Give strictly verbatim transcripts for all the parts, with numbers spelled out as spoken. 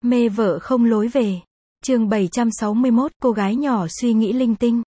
Mê vợ không lối về. Chương bảy trăm sáu mươi mốt, cô gái nhỏ suy nghĩ linh tinh.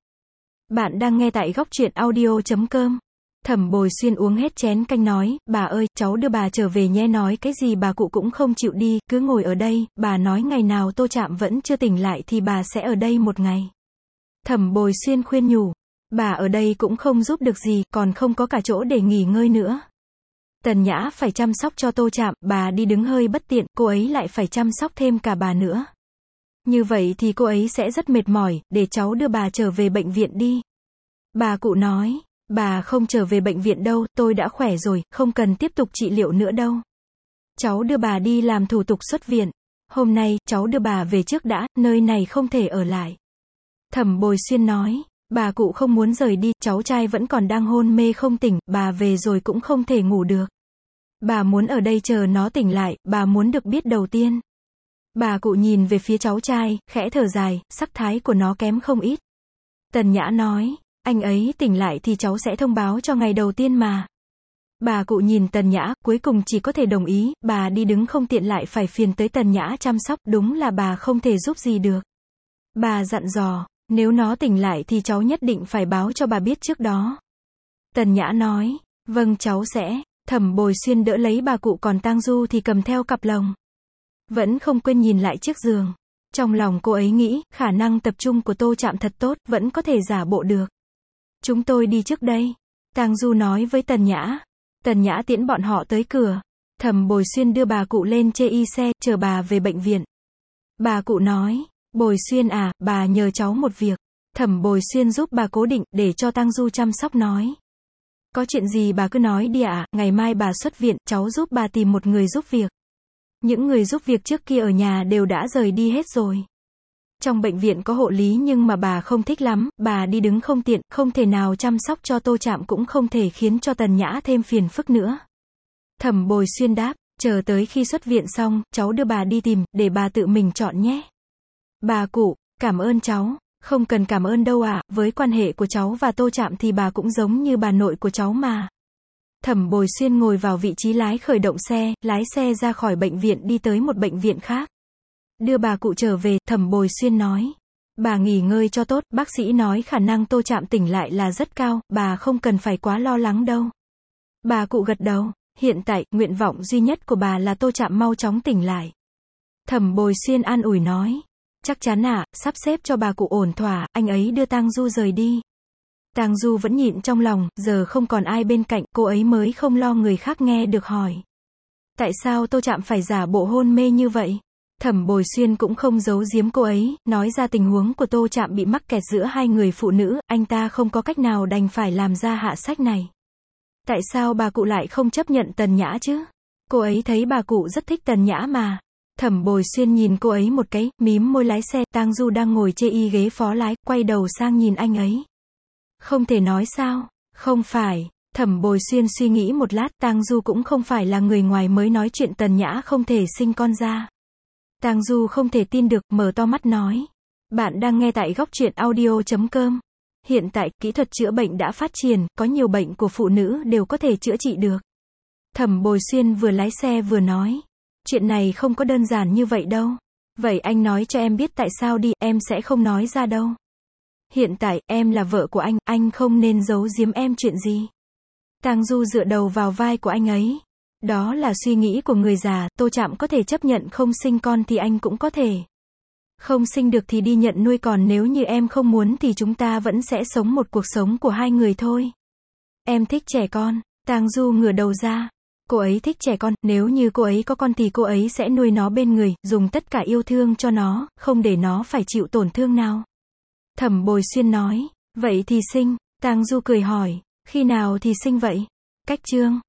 Bạn đang nghe tại góc truyện audio chấm com. Thẩm Bồi Xuyên uống hết chén canh nói, bà ơi, cháu đưa bà trở về nhé. Nói cái gì bà cụ cũng không chịu đi, cứ ngồi ở đây, bà nói ngày nào Tô Trạm vẫn chưa tỉnh lại thì bà sẽ ở đây một ngày. Thẩm Bồi Xuyên khuyên nhủ, bà ở đây cũng không giúp được gì, còn không có cả chỗ để nghỉ ngơi nữa. Tần Nhã phải chăm sóc cho Tô Trạm, bà đi đứng hơi bất tiện, cô ấy lại phải chăm sóc thêm cả bà nữa. Như vậy thì cô ấy sẽ rất mệt mỏi, để cháu đưa bà trở về bệnh viện đi. Bà cụ nói, bà không trở về bệnh viện đâu, tôi đã khỏe rồi, không cần tiếp tục trị liệu nữa đâu. Cháu đưa bà đi làm thủ tục xuất viện. Hôm nay, cháu đưa bà về trước đã, nơi này không thể ở lại. Thẩm Bồi Xuyên nói, bà cụ không muốn rời đi, cháu trai vẫn còn đang hôn mê không tỉnh, bà về rồi cũng không thể ngủ được. Bà muốn ở đây chờ nó tỉnh lại, bà muốn được biết đầu tiên. Bà cụ nhìn về phía cháu trai, khẽ thở dài, sắc thái của nó kém không ít. Tần Nhã nói, anh ấy tỉnh lại thì cháu sẽ thông báo cho ngày đầu tiên mà. Bà cụ nhìn Tần Nhã, cuối cùng chỉ có thể đồng ý, bà đi đứng không tiện lại phải phiền tới Tần Nhã chăm sóc, đúng là bà không thể giúp gì được. Bà dặn dò, nếu nó tỉnh lại thì cháu nhất định phải báo cho bà biết trước đó. Tần Nhã nói, vâng cháu sẽ. Thẩm Bồi Xuyên đỡ lấy bà cụ, còn Tang Du thì cầm theo cặp lồng. Vẫn không quên nhìn lại chiếc giường. Trong lòng cô ấy nghĩ, khả năng tập trung của Tô Trạm thật tốt, vẫn có thể giả bộ được. Chúng tôi đi trước đây. Tang Du nói với Tần Nhã. Tần Nhã tiễn bọn họ tới cửa. Thẩm Bồi Xuyên đưa bà cụ lên chê y xe, chờ bà về bệnh viện. Bà cụ nói, Bồi Xuyên à, bà nhờ cháu một việc. Thẩm Bồi Xuyên giúp bà cố định, để cho Tang Du chăm sóc nói. Có chuyện gì bà cứ nói đi ạ, ngày mai bà xuất viện, cháu giúp bà tìm một người giúp việc. Những người giúp việc trước kia ở nhà đều đã rời đi hết rồi. Trong bệnh viện có hộ lý nhưng mà bà không thích lắm, bà đi đứng không tiện, không thể nào chăm sóc cho Tô Trạm, cũng không thể khiến cho Tần Nhã thêm phiền phức nữa. Thẩm Bồi Xuyên đáp, chờ tới khi xuất viện xong, cháu đưa bà đi tìm, để bà tự mình chọn nhé. Bà cụ, cảm ơn cháu. Không cần cảm ơn đâu ạ, với quan hệ của cháu và Tô Trạm thì bà cũng giống như bà nội của cháu mà. Thẩm Bồi Xuyên ngồi vào vị trí lái, khởi động xe, lái xe ra khỏi bệnh viện đi tới một bệnh viện khác. Đưa bà cụ trở về, Thẩm Bồi Xuyên nói. Bà nghỉ ngơi cho tốt, bác sĩ nói khả năng Tô Trạm tỉnh lại là rất cao, bà không cần phải quá lo lắng đâu. Bà cụ gật đầu, hiện tại, nguyện vọng duy nhất của bà là Tô Trạm mau chóng tỉnh lại. Thẩm Bồi Xuyên an ủi nói. Chắc chắn ạ, à, sắp xếp cho bà cụ ổn thỏa, anh ấy đưa Tang Du rời đi. Tang Du vẫn nhịn trong lòng, giờ không còn ai bên cạnh, cô ấy mới không lo người khác nghe được hỏi. Tại sao Tô Trạm phải giả bộ hôn mê như vậy? Thẩm Bồi Xuyên cũng không giấu giếm cô ấy, nói ra tình huống của Tô Trạm bị mắc kẹt giữa hai người phụ nữ, anh ta không có cách nào đành phải làm ra hạ sách này. Tại sao bà cụ lại không chấp nhận Tần Nhã chứ? Cô ấy thấy bà cụ rất thích Tần Nhã mà. Thẩm Bồi Xuyên nhìn cô ấy một cái, mím môi lái xe. Tang Du đang ngồi chê y ghế phó lái, quay đầu sang nhìn anh ấy. Không thể nói sao? Không phải. Thẩm Bồi Xuyên suy nghĩ một lát, Tang Du cũng không phải là người ngoài mới nói chuyện Tần Nhã không thể sinh con ra. Tang Du không thể tin được, mở to mắt nói. Bạn đang nghe tại góc truyện audio chấm com. Hiện tại, kỹ thuật chữa bệnh đã phát triển, có nhiều bệnh của phụ nữ đều có thể chữa trị được. Thẩm Bồi Xuyên vừa lái xe vừa nói. Chuyện này không có đơn giản như vậy đâu. Vậy anh nói cho em biết tại sao đi, em sẽ không nói ra đâu. Hiện tại, em là vợ của anh, anh không nên giấu giếm em chuyện gì. Tang Du dựa đầu vào vai của anh ấy. Đó là suy nghĩ của người già, Tô Trạm có thể chấp nhận không sinh con thì anh cũng có thể. Không sinh được thì đi nhận nuôi, còn nếu như em không muốn thì chúng ta vẫn sẽ sống một cuộc sống của hai người thôi. Em thích trẻ con. Tang Du ngửa đầu ra. Cô ấy thích trẻ con, nếu như cô ấy có con thì cô ấy sẽ nuôi nó bên người, dùng tất cả yêu thương cho nó, không để nó phải chịu tổn thương nào. Thẩm Bồi Xuyên nói, vậy thì sinh. Tang Du cười hỏi, khi nào thì sinh vậy? Cách chương.